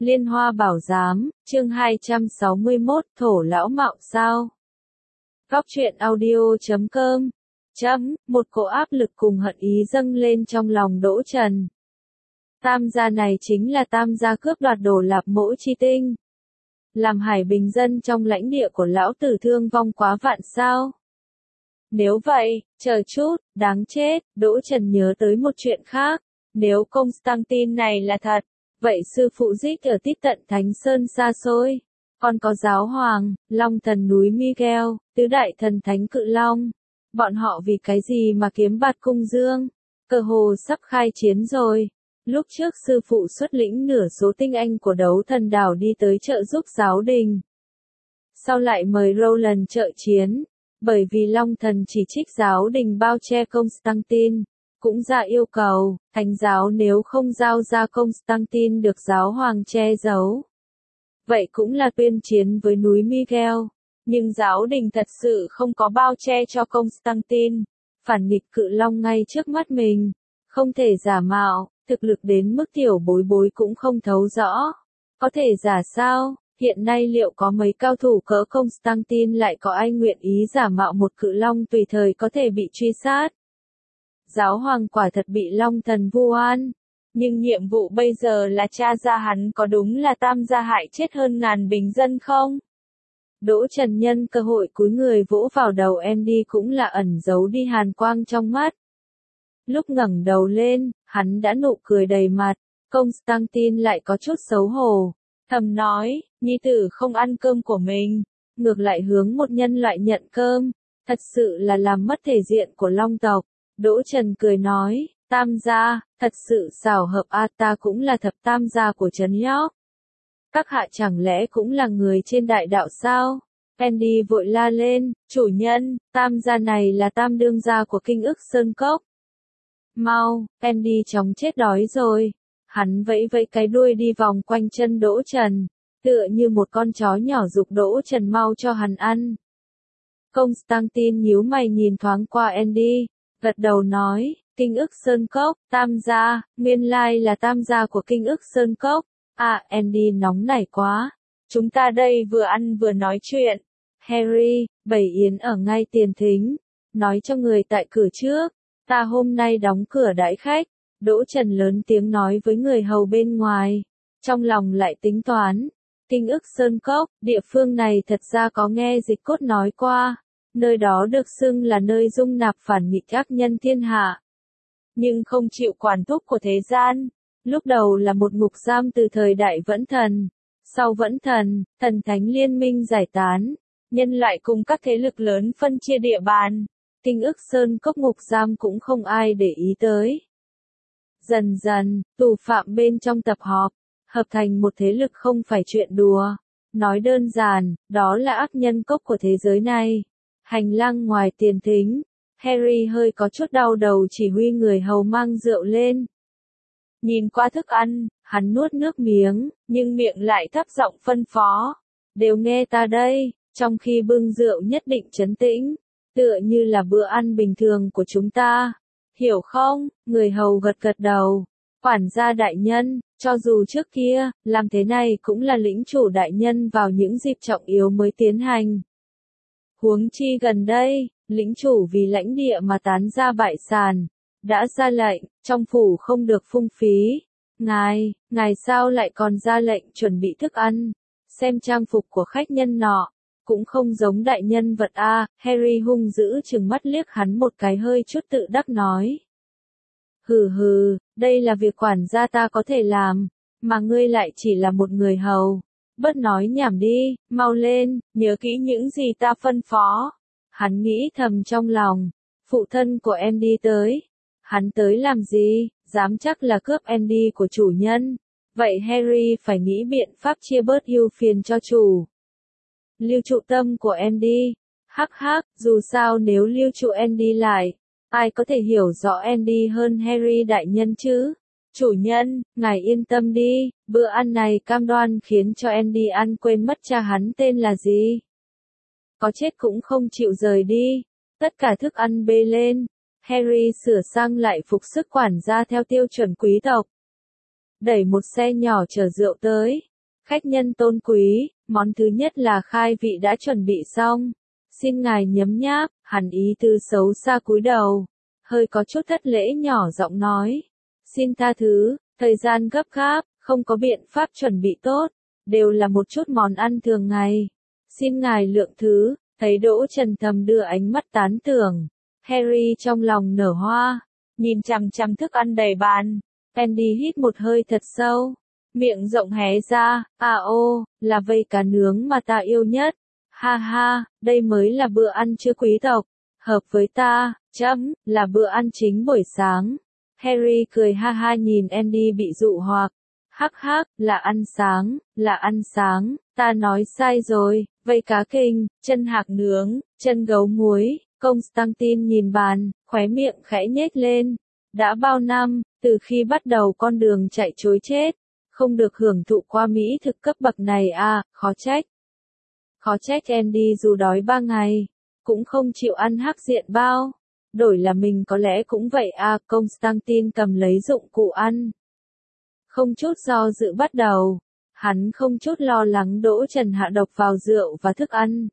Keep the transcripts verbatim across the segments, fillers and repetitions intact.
Liên Hoa Bảo Giám, chương hai trăm sáu mươi mốt, thổ lão mạo sao? Góc truyện audio chấm com chấm, một cỗ áp lực cùng hận ý dâng lên trong lòng Đỗ Trần. Tam gia này chính là tam gia cướp đoạt đồ Lạp Mỗ chi tinh. Làm Hải Bình dân trong lãnh địa của lão tử thương vong quá vạn sao? Nếu vậy, chờ chút, đáng chết, Đỗ Trần nhớ tới một chuyện khác. Nếu Constantine này là thật, vậy sư phụ Dích ở tít tận Thánh Sơn xa xôi, còn có giáo hoàng, long thần núi Miguel, tứ đại thần thánh cự long. Bọn họ vì cái gì mà kiếm bạt cung dương? Cơ hồ sắp khai chiến rồi. Lúc trước sư phụ xuất lĩnh nửa số tinh anh của đấu thần đảo đi tới trợ giúp giáo đình. Sau lại mời Roland trợ chiến, bởi vì long thần chỉ trích giáo đình bao che Constantine. Cũng ra yêu cầu, thánh giáo nếu không giao ra Constantine được giáo hoàng che giấu. Vậy cũng là tuyên chiến với núi Miguel. Nhưng giáo đình thật sự không có bao che cho Constantine. Phản nghịch cự long ngay trước mắt mình. Không thể giả mạo, thực lực đến mức tiểu bối bối cũng không thấu rõ. Có thể giả sao? Hiện nay liệu có mấy cao thủ cỡ Constantine lại có ai nguyện ý giả mạo một cự long tùy thời có thể bị truy sát? Giáo hoàng quả thật bị long thần vu oan, nhưng nhiệm vụ bây giờ là tra ra hắn có đúng là tam gia hại chết hơn ngàn bình dân không? Đỗ Trần nhân cơ hội cúi người vỗ vào đầu Andy cũng là ẩn giấu đi hàn quang trong mắt. Lúc ngẩng đầu lên, hắn đã nụ cười đầy mặt, Constantine lại có chút xấu hổ, thầm nói, nhi tử không ăn cơm của mình, ngược lại hướng một nhân loại nhận cơm, thật sự là làm mất thể diện của long tộc. Đỗ Trần cười nói, tam gia, thật sự xảo hợp a, ta cũng là thập tam gia của Trấn Nhóc. Các hạ chẳng lẽ cũng là người trên đại đạo sao? Andy vội la lên, chủ nhân, tam gia này là tam đương gia của Kinh Ức Sơn Cốc. Mau, Andy chóng chết đói rồi. Hắn vẫy vẫy cái đuôi đi vòng quanh chân Đỗ Trần, tựa như một con chó nhỏ giục Đỗ Trần mau cho hắn ăn. Constantine nhíu mày nhìn thoáng qua Andy. Gật đầu nói, Kinh Ức Sơn Cốc, tam gia, nguyên lai là tam gia của Kinh Ức Sơn Cốc. À, Andy nóng nảy quá. Chúng ta đây vừa ăn vừa nói chuyện. Harry, bầy yến ở ngay tiền thính. Nói cho người tại cửa trước. Ta hôm nay đóng cửa đãi khách. Đỗ Trần lớn tiếng nói với người hầu bên ngoài. Trong lòng lại tính toán. Kinh Ức Sơn Cốc, địa phương này thật ra có nghe Dịch Cốt nói qua. Nơi đó được xưng là nơi dung nạp phản nghịch ác nhân thiên hạ. Nhưng không chịu quản thúc của thế gian. Lúc đầu là một ngục giam từ thời đại Vẫn Thần. Sau Vẫn Thần, thần thánh liên minh giải tán. Nhân loại cùng các thế lực lớn phân chia địa bàn. Kinh Ức Sơn Cốc ngục giam cũng không ai để ý tới. Dần dần, tù phạm bên trong tập họp, hợp thành một thế lực không phải chuyện đùa. Nói đơn giản, đó là ác nhân cốc của thế giới này. Hành lang ngoài tiền thính, Harry hơi có chút đau đầu chỉ huy người hầu mang rượu lên. Nhìn qua thức ăn, hắn nuốt nước miếng, nhưng miệng lại thấp giọng phân phó. Đều nghe ta đây, trong khi bưng rượu nhất định trấn tĩnh, tựa như là bữa ăn bình thường của chúng ta. Hiểu không? Người hầu gật gật đầu. Quản gia đại nhân, cho dù trước kia, làm thế này cũng là lĩnh chủ đại nhân vào những dịp trọng yếu mới tiến hành. Huống chi gần đây, lĩnh chủ vì lãnh địa mà tán ra bại sản, đã ra lệnh, trong phủ không được phung phí. Ngài, ngài sao lại còn ra lệnh chuẩn bị thức ăn, xem trang phục của khách nhân nọ, cũng không giống đại nhân vật a. Harry hung dữ trừng mắt liếc hắn một cái hơi chút tự đắc nói. Hừ hừ, đây là việc quản gia ta có thể làm, mà ngươi lại chỉ là một người hầu. Bớt nói nhảm đi, mau lên, nhớ kỹ những gì ta phân phó. Hắn nghĩ thầm trong lòng, phụ thân của Andy tới. Hắn tới làm gì, dám chắc là cướp Andy của chủ nhân. Vậy Harry phải nghĩ biện pháp chia bớt ưu phiền cho chủ. Lưu trụ tâm của Andy. Hắc hắc, dù sao nếu lưu trụ Andy lại, ai có thể hiểu rõ Andy hơn Harry đại nhân chứ? Chủ nhân, ngài yên tâm đi, bữa ăn này cam đoan khiến cho Andy ăn quên mất cha hắn tên là gì. Có chết cũng không chịu rời đi. Tất cả thức ăn bê lên. Harry sửa sang lại phục sức quản gia theo tiêu chuẩn quý tộc. Đẩy một xe nhỏ chở rượu tới. Khách nhân tôn quý, món thứ nhất là khai vị đã chuẩn bị xong. Xin ngài nhấm nháp, hắn ý tư xấu xa cúi đầu. Hơi có chút thất lễ nhỏ giọng nói. Xin tha thứ, thời gian gấp gáp, không có biện pháp chuẩn bị tốt. Đều là một chút món ăn thường ngày. Xin ngài lượng thứ, thấy Đỗ Trần thầm đưa ánh mắt tán thưởng. Harry trong lòng nở hoa, nhìn chằm chằm thức ăn đầy bàn. Andy hít một hơi thật sâu, miệng rộng hé ra, à ô, là vây cá nướng mà ta yêu nhất. Ha ha, đây mới là bữa ăn trưa quý tộc, hợp với ta, chấm, là bữa ăn chính buổi sáng. Harry cười ha ha nhìn Andy bị dụ hoặc. Hắc hắc, là ăn sáng, là ăn sáng, ta nói sai rồi, vây cá kinh, chân hạc nướng, chân gấu muối. Constantine nhìn bàn, khóe miệng khẽ nhếch lên. Đã bao năm, từ khi bắt đầu con đường chạy trối chết, không được hưởng thụ qua mỹ thực cấp bậc này à, khó trách. Khó trách Andy dù đói ba ngày, cũng không chịu ăn hắc diện bao. Đổi là mình có lẽ cũng vậy à, Constantine cầm lấy dụng cụ ăn. Không chút do dự bắt đầu, hắn không chút lo lắng Đỗ Trần hạ độc vào rượu và thức ăn.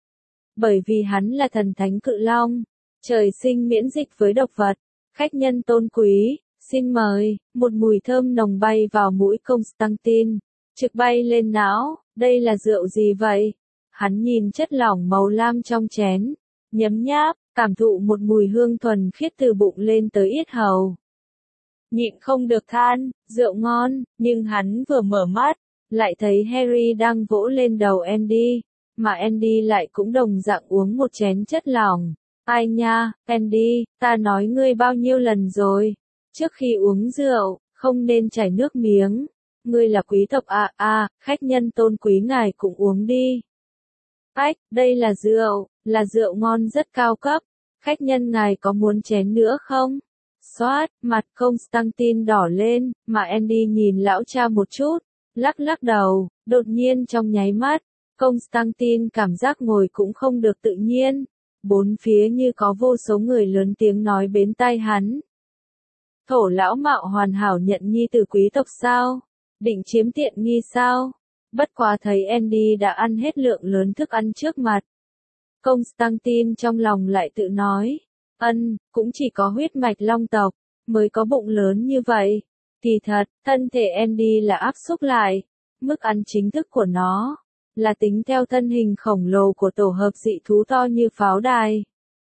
Bởi vì hắn là thần thánh cự long, trời sinh miễn dịch với độc vật. Khách nhân tôn quý, xin mời, một mùi thơm nồng bay vào mũi Constantine, trực bay lên não, đây là rượu gì vậy? Hắn nhìn chất lỏng màu lam trong chén, nhấm nháp, cảm thụ một mùi hương thuần khiết từ bụng lên tới yết hầu. Nhịn không được than, rượu ngon, nhưng hắn vừa mở mắt, lại thấy Harry đang vỗ lên đầu Andy, mà Andy lại cũng đồng dạng uống một chén chất lỏng. Ai nha, Andy, ta nói ngươi bao nhiêu lần rồi, trước khi uống rượu, không nên chảy nước miếng. Ngươi là quý tộc à à, khách nhân tôn quý ngài cũng uống đi. Ách, đây là rượu, là rượu ngon rất cao cấp, khách nhân ngài có muốn chén nữa không? Xoát, mặt Constantine đỏ lên, mà Andy nhìn lão cha một chút, lắc lắc đầu, đột nhiên trong nháy mắt, Constantine cảm giác ngồi cũng không được tự nhiên. Bốn phía như có vô số người lớn tiếng nói bên tai hắn. Thổ lão mạo hoàn hảo nhận nhi từ quý tộc sao? Định chiếm tiện nghi sao? Bất quá thấy Andy đã ăn hết lượng lớn thức ăn trước mặt. Constantine trong lòng lại tự nói. Ân, cũng chỉ có huyết mạch long tộc, mới có bụng lớn như vậy. Kỳ thật, thân thể Andy là áp xúc lại. Mức ăn chính thức của nó là tính theo thân hình khổng lồ của tổ hợp dị thú to như pháo đài.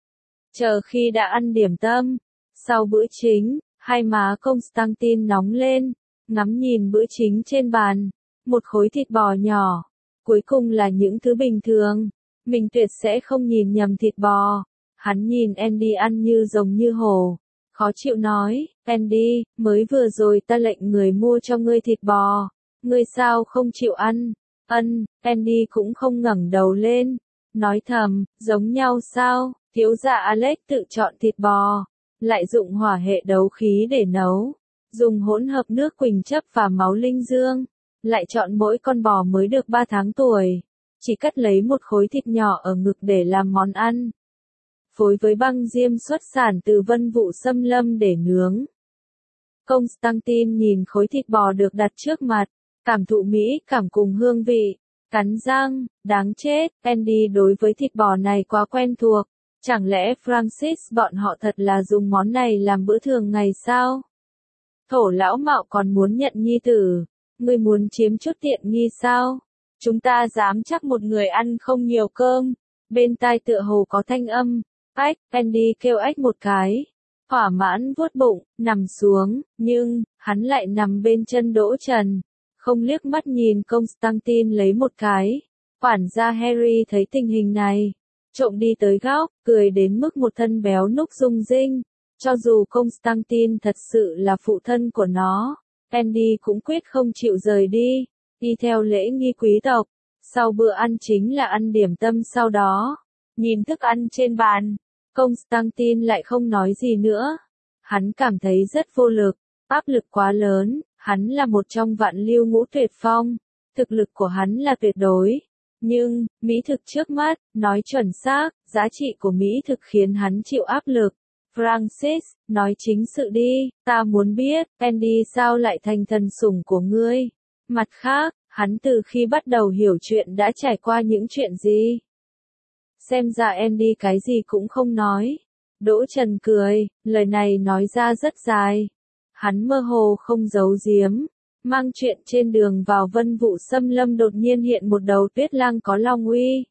Chờ khi đã ăn điểm tâm, sau bữa chính, hai má Constantine nóng lên, ngắm nhìn bữa chính trên bàn, một khối thịt bò nhỏ, cuối cùng là những thứ bình thường, mình tuyệt sẽ không nhìn nhầm thịt bò. Hắn nhìn Andy ăn như rồng như hổ, khó chịu nói, Andy, mới vừa rồi ta lệnh người mua cho ngươi thịt bò, ngươi sao không chịu ăn? Ân, Andy cũng không ngẩng đầu lên, nói thầm, giống nhau sao, thiếu gia Alex tự chọn thịt bò, lại dụng hỏa hệ đấu khí để nấu, dùng hỗn hợp nước quỳnh chấp và máu linh dương, lại chọn mỗi con bò mới được ba tháng tuổi, chỉ cắt lấy một khối thịt nhỏ ở ngực để làm món ăn. Phối với băng diêm xuất sản từ vân vụ xâm lâm để nướng. Constantine nhìn khối thịt bò được đặt trước mặt, cảm thụ mỹ cảm cùng hương vị, cắn răng, đáng chết, Andy đối với thịt bò này quá quen thuộc, chẳng lẽ Francis bọn họ thật là dùng món này làm bữa thường ngày sao? Thổ lão mạo còn muốn nhận nhi tử, ngươi muốn chiếm chút tiện nghi sao? Chúng ta dám chắc một người ăn không nhiều cơm, bên tai tựa hồ có thanh âm, ách, Andy kêu ách một cái. Hỏa mãn vuốt bụng, nằm xuống, nhưng, hắn lại nằm bên chân Đỗ Trần. Không liếc mắt nhìn Constantine lấy một cái. Quản gia Harry thấy tình hình này, trộm đi tới góc, cười đến mức một thân béo núc rung rinh. Cho dù Constantine thật sự là phụ thân của nó, Andy cũng quyết không chịu rời đi, đi theo lễ nghi quý tộc. Sau bữa ăn chính là ăn điểm tâm sau đó. Nhìn thức ăn trên bàn, Constantine lại không nói gì nữa. Hắn cảm thấy rất vô lực, áp lực quá lớn, hắn là một trong vạn lưu ngũ tuyệt phong, thực lực của hắn là tuyệt đối. Nhưng, mỹ thực trước mắt, nói chuẩn xác, giá trị của mỹ thực khiến hắn chịu áp lực. Francis, nói chính sự đi, ta muốn biết, Andy sao lại thành thần sủng của ngươi. Mặt khác, Hắn từ khi bắt đầu hiểu chuyện đã trải qua những chuyện gì? Xem ra Andy cái gì cũng không nói. Đỗ Trần cười, lời này nói ra rất dài. Hắn mơ hồ không giấu giếm. Mang chuyện trên đường vào Vân Vũ Xâm Lâm đột nhiên hiện một đầu tuyết lang có long uy.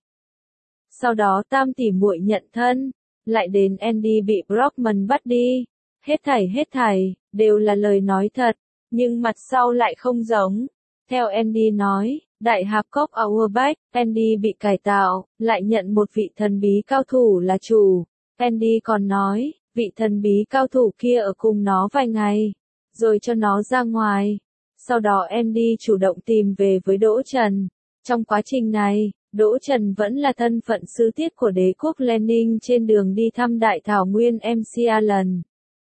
Sau đó tam tỷ muội nhận thân, lại đến Andy bị Brockman bắt đi. Hết thảy hết thảy, đều là lời nói thật, nhưng mặt sau lại không giống. Theo Andy nói, Đại Hạp Cốc Auerbach, Andy bị cải tạo, lại nhận một vị thần bí cao thủ là chủ. Andy còn nói, vị thần bí cao thủ kia ở cùng nó vài ngày, rồi cho nó ra ngoài. Sau đó Andy chủ động tìm về với Đỗ Trần. Trong quá trình này, Đỗ Trần vẫn là thân phận sứ tiết của đế quốc Lenin trên đường đi thăm Đại Thảo Nguyên em xê Allen.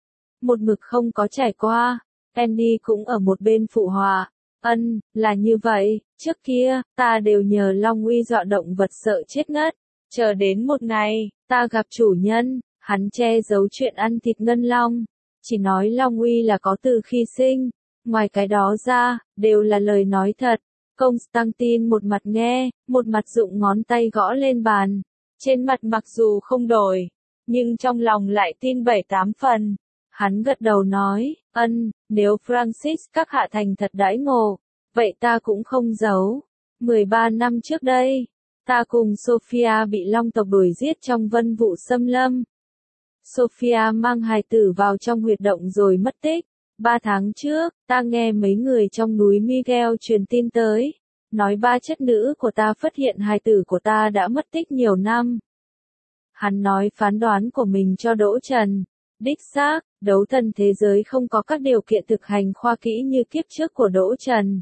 Một mực không có trải qua, Andy cũng ở một bên phụ họa. Ân, là như vậy, trước kia, ta đều nhờ Long Uy dọa động vật sợ chết ngất. Chờ đến một ngày, ta gặp chủ nhân, hắn che giấu chuyện ăn thịt ngân long. Chỉ nói Long Uy là có từ khi sinh, ngoài cái đó ra, đều là lời nói thật. Constantine một mặt nghe, một mặt dụng ngón tay gõ lên bàn. Trên mặt mặc dù không đổi, nhưng trong lòng lại tin bảy tám phần. Hắn gật đầu nói, ân, nếu Francis các hạ thành thật đãi ngộ, vậy ta cũng không giấu. mười ba năm trước đây, ta cùng Sophia bị long tộc đuổi giết trong Vân Vũ Xâm Lâm. Sophia mang hài tử vào trong huyệt động rồi mất tích. Ba tháng trước, ta nghe mấy người trong núi Miguel truyền tin tới, nói ba chất nữ của ta phát hiện hài tử của ta đã mất tích nhiều năm. Hắn nói phán đoán của mình cho Đỗ Trần. Đích xác, đấu thần thế giới không có các điều kiện thực hành khoa kỹ như kiếp trước của Đỗ Trần.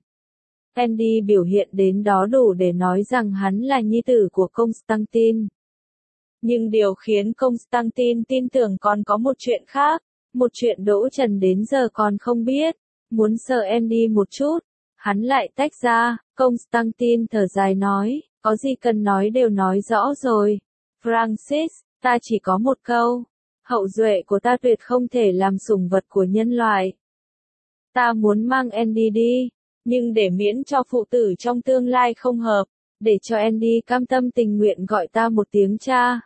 Andy biểu hiện đến đó đủ để nói rằng hắn là nhi tử của Constantine. Nhưng điều khiến Constantine tin tưởng còn có một chuyện khác, một chuyện Đỗ Trần đến giờ còn không biết. Muốn sợ Andy một chút, hắn lại tách ra. Constantine thở dài nói, có gì cần nói đều nói rõ rồi. Francis, ta chỉ có một câu. Hậu duệ của ta tuyệt không thể làm sủng vật của nhân loại. Ta muốn mang Andy đi, nhưng để miễn cho phụ tử trong tương lai không hợp, để cho Andy cam tâm tình nguyện gọi ta một tiếng cha.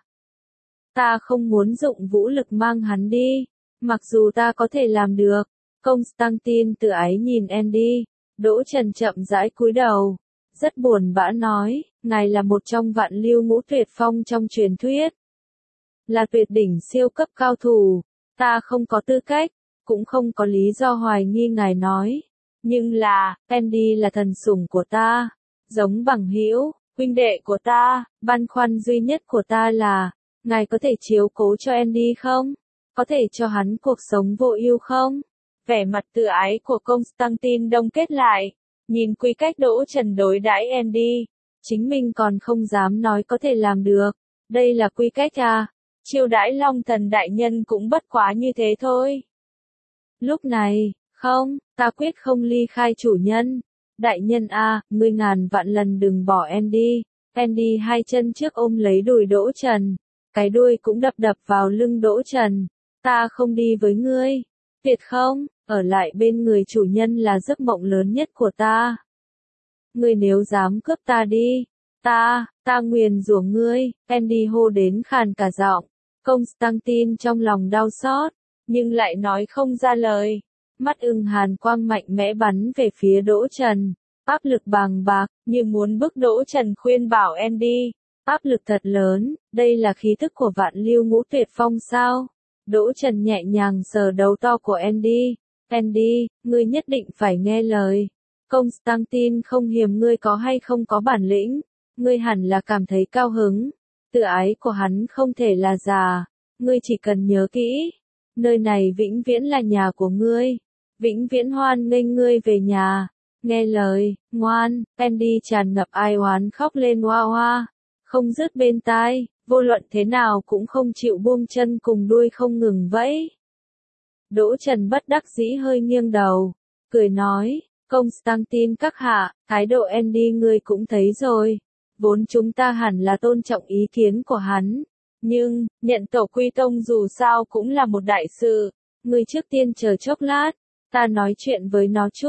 Ta không muốn dụng vũ lực mang hắn đi, mặc dù ta có thể làm được. Constantine tự ái nhìn Andy, Đỗ Trần chậm rãi cúi đầu, rất buồn bã nói, ngài là một trong vạn lưu ngũ tuyệt phong trong truyền thuyết. Là tuyệt đỉnh siêu cấp cao thủ, ta không có tư cách, cũng không có lý do hoài nghi ngài nói. Nhưng là, Andy là thần sủng của ta, giống bằng hữu, huynh đệ của ta, băn khoăn duy nhất của ta là, ngài có thể chiếu cố cho Andy không? Có thể cho hắn cuộc sống vô ưu không? Vẻ mặt tự ái của Constantine đông kết lại, nhìn quy cách Đỗ Trần đối đãi Andy, chính mình còn không dám nói có thể làm được, đây là quy cách à? Chiêu đãi Long Thần đại nhân cũng bất quá như thế thôi. Lúc này, không, ta quyết không ly khai chủ nhân. Đại nhân a, ngươi ngàn vạn lần đừng bỏ Andy. Andy hai chân trước ôm lấy đùi Đỗ Trần, cái đuôi cũng đập đập vào lưng Đỗ Trần. Ta không đi với ngươi. Tuyệt không, ở lại bên người chủ nhân là giấc mộng lớn nhất của ta. Ngươi nếu dám cướp ta đi, ta, ta nguyền rủa ngươi. Andy hô đến khàn cả giọng. Constantine trong lòng đau xót, nhưng lại nói không ra lời. Mắt ưng hàn quang mạnh mẽ bắn về phía Đỗ Trần. Áp lực bàng bạc, như muốn bức Đỗ Trần khuyên bảo Andy. Áp lực thật lớn, đây là khí thức của vạn lưu ngũ tuyệt phong sao? Đỗ Trần nhẹ nhàng sờ đầu to của Andy. Andy, ngươi nhất định phải nghe lời. Constantine không hiềm ngươi có hay không có bản lĩnh. Ngươi hẳn là cảm thấy cao hứng. Tự ái của hắn không thể là giả. Ngươi chỉ cần nhớ kỹ. Nơi này vĩnh viễn là nhà của ngươi. Vĩnh viễn hoan nghênh ngươi về nhà. Nghe lời, ngoan. Andy tràn ngập ai oán khóc lên hoa hoa. Không dứt bên tai, vô luận thế nào cũng không chịu buông chân cùng đuôi không ngừng vẫy. Đỗ Trần bất đắc dĩ hơi nghiêng đầu, cười nói, Constantine các hạ, thái độ Andy ngươi cũng thấy rồi. Vốn chúng ta hẳn là tôn trọng ý kiến của hắn. Nhưng, nhận tổ quy tông dù sao cũng là một đại sự. Ngươi trước tiên chờ chốc lát, ta nói chuyện với nó chút.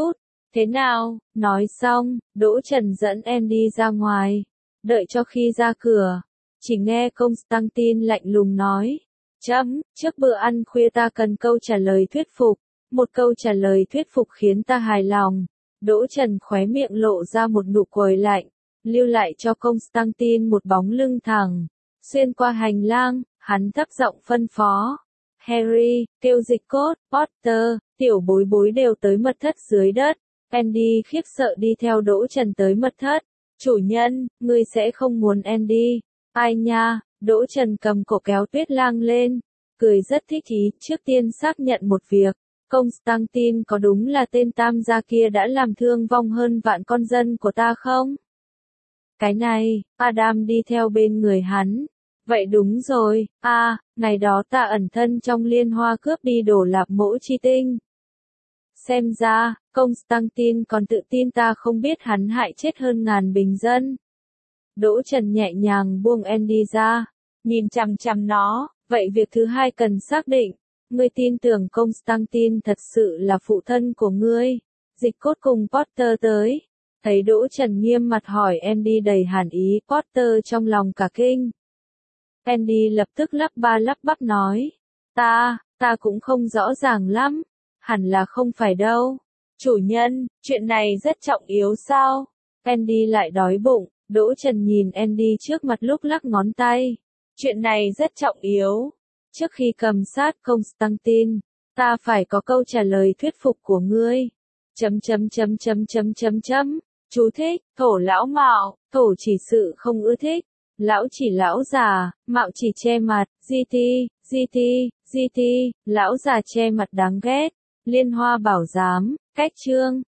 Thế nào? Nói xong, Đỗ Trần dẫn em đi ra ngoài. Đợi cho khi ra cửa, chỉ nghe Constantine lạnh lùng nói. Chấm, trước bữa ăn khuya ta cần câu trả lời thuyết phục. Một câu trả lời thuyết phục khiến ta hài lòng. Đỗ Trần khóe miệng lộ ra một nụ cười lạnh, lưu lại cho Constantine một bóng lưng thẳng. Xuyên qua hành lang, hắn thấp giọng phân phó. Harry, kêu dịch cốt, Potter, tiểu bối bối đều tới mật thất dưới đất. Andy khiếp sợ đi theo Đỗ Trần tới mật thất. Chủ nhân, ngươi sẽ không muốn Andy. Ai nha, Đỗ Trần cầm cổ kéo Tuyết Lang lên. Cười rất thích ý, trước tiên xác nhận một việc. Constantine có đúng là tên tam gia kia đã làm thương vong hơn vạn con dân của ta không? Cái này, Adam đi theo bên người hắn. Vậy đúng rồi, a, à, ngày đó ta ẩn thân trong liên hoa cướp đi đồ lạp mỗ chi tinh. Xem ra, Constantine còn tự tin ta không biết hắn hại chết hơn ngàn bình dân. Đỗ Trần nhẹ nhàng buông Andy ra, nhìn chằm chằm nó, vậy việc thứ hai cần xác định. Ngươi tin tưởng Constantine thật sự là phụ thân của ngươi. Dịch cốt cùng Potter tới. Thấy Đỗ Trần nghiêm mặt hỏi Andy đầy hàn ý, Potter trong lòng cả kinh. Andy lập tức lắp ba lắp bắp nói. Ta, ta cũng không rõ ràng lắm. Hẳn là không phải đâu. Chủ nhân, chuyện này rất trọng yếu sao? Andy lại đói bụng. Đỗ Trần nhìn Andy trước mặt lúc lắc ngón tay. Chuyện này rất trọng yếu. Trước khi cầm sát Constantine, ta phải có câu trả lời thuyết phục của ngươi. Chấm chấm chấm chấm chấm chấm chấm. Chú thích, thổ lão mạo, thổ chỉ sự không ưa thích. Lão chỉ lão già, mạo chỉ che mặt, gt, gt, gt, lão già che mặt đáng ghét. Liên Hoa bảo giám, cách chương.